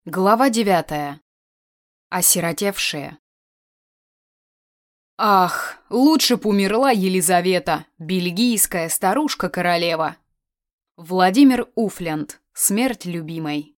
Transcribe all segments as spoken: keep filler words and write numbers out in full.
Глава девятая. Осиротевшие. Ах, лучше б умерла Елизавета, бельгийская старушка-королева. Владимир Уфлянд. Смерть любимой.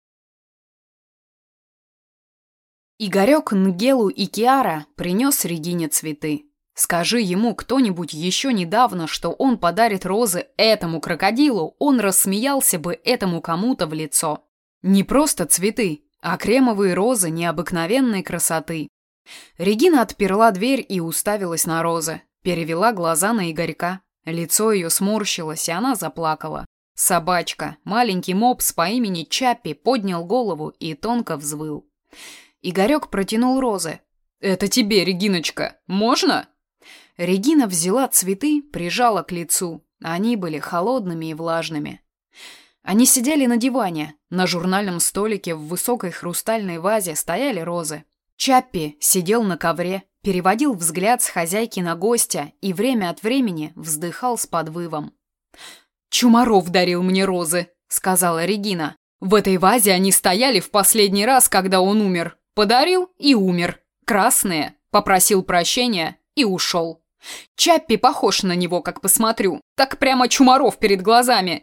Игорек Нгелу и Киара принес Регине цветы. Скажи ему кто-нибудь еще недавно, что он подарит розы этому крокодилу, он рассмеялся бы этому кому-то в лицо. Не просто цветы, а кремовые розы необыкновенной красоты. Регина отперла дверь и уставилась на розы, перевела глаза на Игорька. Лицо ее сморщилось, и она заплакала. Собачка, маленький мопс по имени Чаппи, поднял голову и тонко взвыл. Игорек протянул розы. «Это тебе, Региночка, можно?» Регина взяла цветы, прижала к лицу. Они были холодными и влажными. Они сидели на диване. На журнальном столике в высокой хрустальной вазе стояли розы. Чаппи сидел на ковре, переводил взгляд с хозяйки на гостя и время от времени вздыхал с подвывом. «Чумаров дарил мне розы», — сказала Регина. «В этой вазе они стояли в последний раз, когда он умер. Подарил и умер. Красные. Попросил прощения и ушел. Чаппи похож на него, как посмотрю. Так прямо Чумаров перед глазами».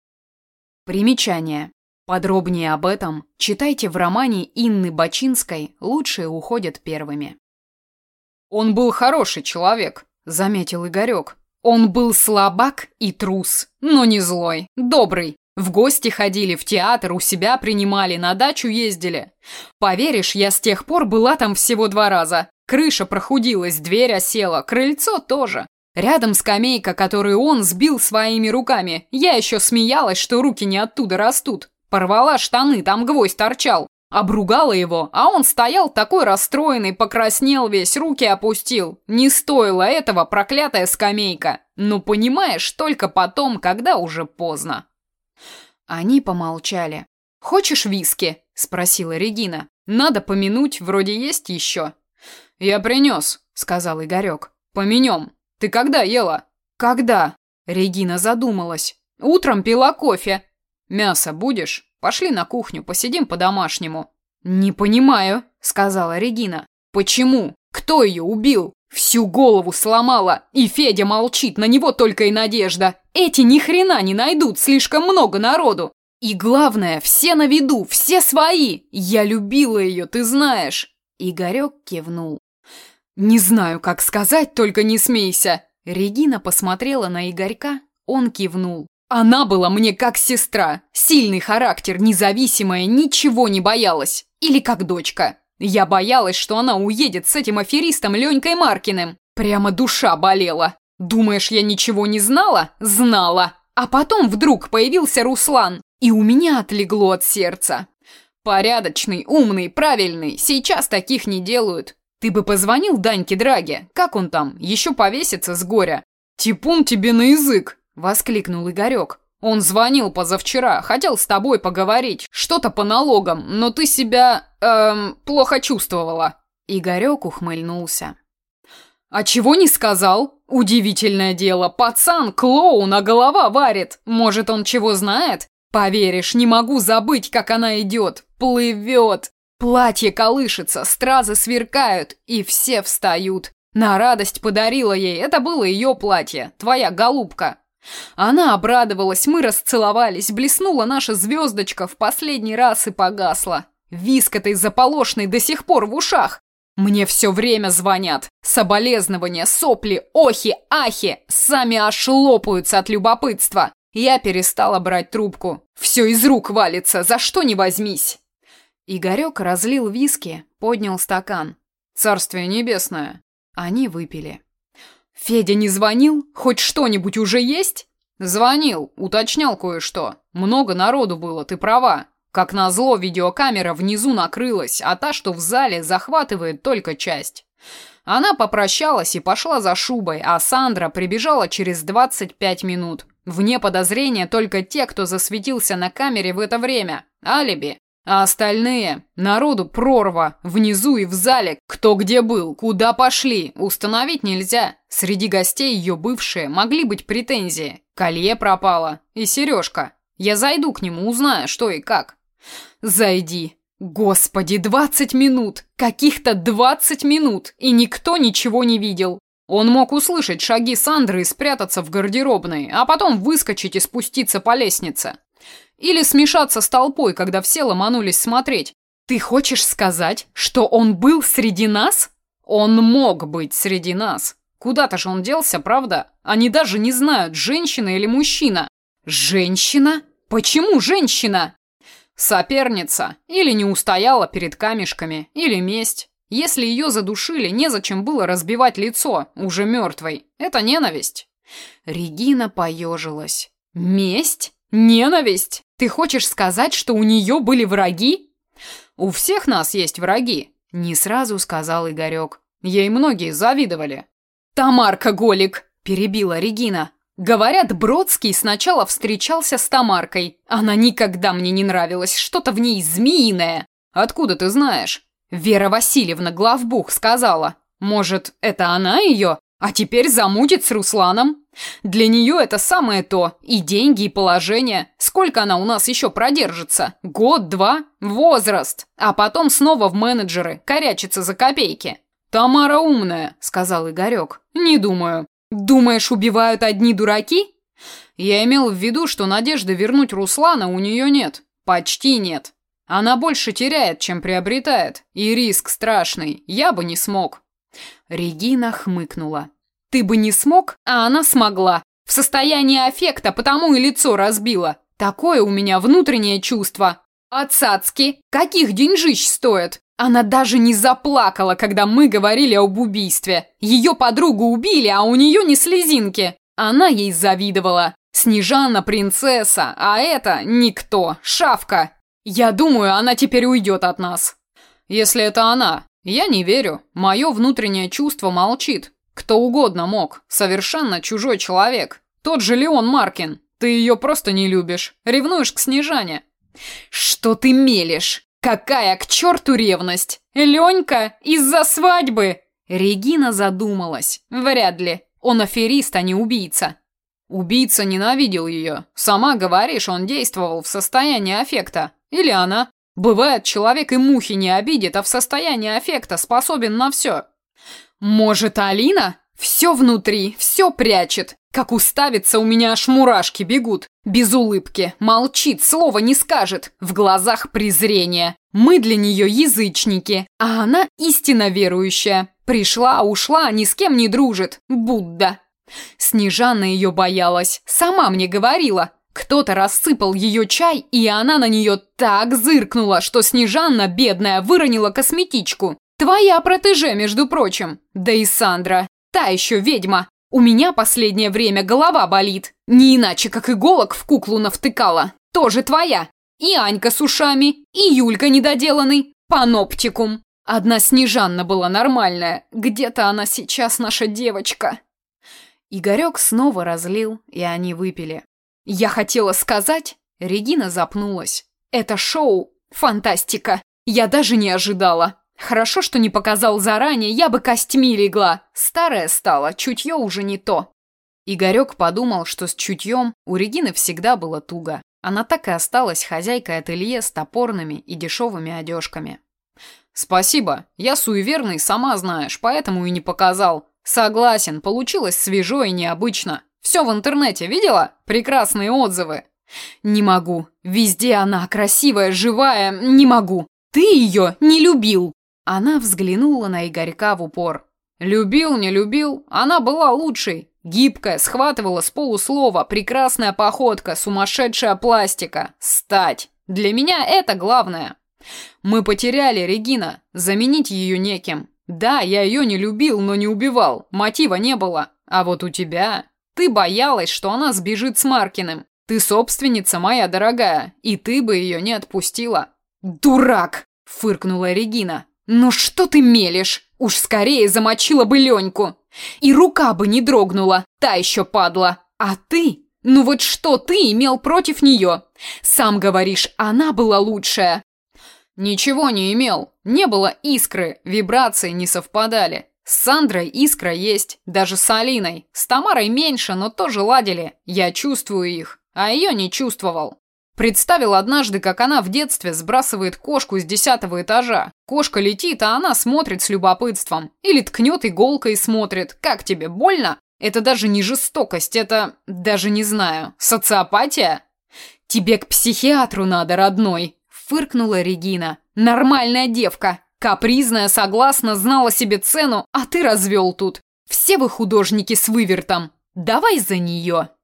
Примечание. Подробнее об этом читайте в романе Инны Бачинской «Лучшие уходят первыми». «Он был хороший человек», — заметил Игорек. «Он был слабак и трус, но не злой, добрый. В гости ходили, в театр у себя принимали, на дачу ездили. Поверишь, я с тех пор была там всего два раза. Крыша прохудилась, дверь осела, крыльцо тоже. Рядом скамейка, которую он сбил своими руками. Я еще смеялась, что руки не оттуда растут. Порвала штаны, там гвоздь торчал. Обругала его, а он стоял такой расстроенный, покраснел весь, руки опустил. Не стоило этого проклятая скамейка. Ну, понимаешь, только потом, когда уже поздно». Они помолчали. «Хочешь виски?» – спросила Регина. «Надо помянуть, вроде есть еще». «Я принес», – сказал Игорек. «Поменем. Ты когда ела?» «Когда?» Регина задумалась. «Утром пила кофе». «Мясо будешь? Пошли на кухню, посидим по-домашнему». «Не понимаю», — сказала Регина. «Почему? Кто ее убил? Всю голову сломала. И Федя молчит, на него только и надежда. Эти ни хрена не найдут, слишком много народу. И главное, все на виду, все свои. Я любила ее, ты знаешь». Игорек кивнул. «Не знаю, как сказать, только не смейся». Регина посмотрела на Игорька, он кивнул. «Она была мне как сестра. Сильный характер, независимая, ничего не боялась. Или как дочка. Я боялась, что она уедет с этим аферистом Ленькой Маркиным. Прямо душа болела. Думаешь, я ничего не знала? Знала. А потом вдруг появился Руслан, и у меня отлегло от сердца. Порядочный, умный, правильный, сейчас таких не делают. Ты бы позвонил Даньке Драге, как он там, еще повесится с горя». «Типун тебе на язык!» — воскликнул Игорек. «Он звонил позавчера, хотел с тобой поговорить, что-то по налогам, но ты себя, эм, плохо чувствовала». Игорек ухмыльнулся. «А чего не сказал? Удивительное дело, пацан, клоун, а голова варит. Может, он чего знает? Поверишь, не могу забыть, как она идет, плывет. Платье колышется, стразы сверкают, и все встают. На радость подарила ей, это было ее платье, твоя голубка». Она обрадовалась, мы расцеловались, блеснула наша звездочка в последний раз и погасла. Виск этой заполошной до сих пор в ушах. Мне все время звонят. Соболезнования, сопли, охи, ахи, сами аж лопаются от любопытства. Я перестала брать трубку. Все из рук валится, за что не возьмись. Игорек разлил виски, поднял стакан. «Царствие небесное». Они выпили. «Федя не звонил? Хоть что-нибудь уже есть?» «Звонил, уточнял кое-что. Много народу было, ты права. Как назло, видеокамера внизу накрылась, а та, что в зале, захватывает только часть». Она попрощалась и пошла за шубой, а Сандра прибежала через двадцать пять минут. Вне подозрения только те, кто засветился на камере в это время. Алиби. А остальные? Народу прорва. Внизу и в зале. Кто где был, куда пошли. Установить нельзя. Среди гостей ее бывшие могли быть претензии. Колье пропало. И сережка. Я зайду к нему, узнаю, что и как. Зайди. Господи, двадцать минут! Каких-то двадцать минут! И никто ничего не видел. Он мог услышать шаги Сандры и спрятаться в гардеробной, а потом выскочить и спуститься по лестнице. Или смешаться с толпой, когда все ломанулись смотреть. Ты хочешь сказать, что он был среди нас? Он мог быть среди нас. Куда-то же он делся, правда? Они даже не знают, женщина или мужчина. Женщина? Почему женщина? Соперница. Или не устояла перед камешками, или месть. Если ее задушили, незачем было разбивать лицо, уже мертвой. Это ненависть. Регина поежилась. Месть? Ненависть? Ты хочешь сказать, что у нее были враги? У всех нас есть враги, не сразу сказал Игорек. Ей многие завидовали. Тамарка Голик, перебила Регина. Говорят, Бродский сначала встречался с Тамаркой. Она никогда мне не нравилась, что-то в ней змеиное. Откуда ты знаешь? Вера Васильевна главбух сказала. Может, это она ее, а теперь замутит с Русланом? Для нее это самое то. И деньги, и положение. Сколько она у нас еще продержится? Год, два? Возраст. А потом снова в менеджеры, корячится за копейки. Тамара умная, сказал Игорек. Не думаю. Думаешь, убивают одни дураки? Я имел в виду, что надежды вернуть Руслана у нее нет. Почти нет. Она больше теряет, чем приобретает. И риск страшный. Я бы не смог. Регина хмыкнула. Ты бы не смог, а она смогла. В состоянии аффекта, потому и лицо разбила. Такое у меня внутреннее чувство. А цацки? Каких деньжищ стоят? Она даже не заплакала, когда мы говорили об убийстве. Ее подругу убили, а у нее ни слезинки. Она ей завидовала. Снежана принцесса, а это никто, шавка. Я думаю, она теперь уйдет от нас. Если это она, я не верю. Мое внутреннее чувство молчит. Кто угодно мог. Совершенно чужой человек. Тот же Леон Маркин. Ты ее просто не любишь. Ревнуешь к Снежане. Что ты мелешь? Какая к черту ревность? Ленька, из-за свадьбы? Регина задумалась. Вряд ли. Он аферист, а не убийца. Убийца ненавидел ее. Сама говоришь, он действовал в состоянии аффекта. Или она. Бывает, человек и мухи не обидит, а в состоянии аффекта способен на все. Может, Алина? Все внутри, все прячет. Как уставится, у меня аж мурашки бегут. Без улыбки, молчит, слова не скажет. В глазах презрение. Мы для нее язычники, а она истинно верующая. Пришла, ушла, ни с кем не дружит. Будда. Снежана ее боялась. Сама мне говорила. Кто-то рассыпал ее чай, и она на нее так зыркнула, что Снежана, бедная, выронила косметичку. Твоя протеже, между прочим. Да и Сандра. Та еще ведьма. У меня последнее время голова болит. Не иначе, как иголок в куклу навтыкала. Тоже твоя. И Анька с ушами, и Юлька недоделанный. Паноптикум. Одна Снежанна была нормальная. Где-то она сейчас, наша девочка. Игорек снова разлил, и они выпили. Я хотела сказать... Регина запнулась. Это шоу – фантастика. Я даже не ожидала. Хорошо, что не показал заранее, я бы костьми легла. Старая стала, чутье уже не то. Игорек подумал, что с чутьем у Регины всегда было туго. Она так и осталась хозяйкой ателье с топорными и дешевыми одежками. «Спасибо, я суеверный, сама знаешь, поэтому и не показал. Согласен, получилось свежо и необычно. Все в интернете видела? Прекрасные отзывы». «Не могу. Везде она красивая, живая. Не могу. Ты ее не любил». Она взглянула на Игорька в упор. «Любил, не любил. Она была лучшей. Гибкая, схватывала с полуслова, прекрасная походка, сумасшедшая пластика. Стать. Для меня это главное. Мы потеряли Регина. Заменить ее неким. Да, я ее не любил, но не убивал. Мотива не было. А вот у тебя... Ты боялась, что она сбежит с Маркиным. Ты собственница моя дорогая, и ты бы ее не отпустила». «Дурак!» – фыркнула Регина. «Ну что ты мелешь? Уж скорее замочила бы Леньку. И рука бы не дрогнула, та еще падла. А ты? Ну вот что ты имел против нее? Сам говоришь, она была лучшая». «Ничего не имел. Не было искры, вибрации не совпадали. С Сандрой искра есть, даже с Алиной. С Тамарой меньше, но тоже ладили. Я чувствую их, а ее не чувствовал». Представил однажды, как она в детстве сбрасывает кошку с десятого этажа. Кошка летит, а она смотрит с любопытством. Или ткнет иголкой и смотрит. Как тебе, больно? Это даже не жестокость, это, даже не знаю, социопатия? Тебе к психиатру надо, родной, фыркнула Регина. Нормальная девка. Капризная, согласна, знала себе цену, а ты развел тут. Все вы художники с вывертом. Давай за нее.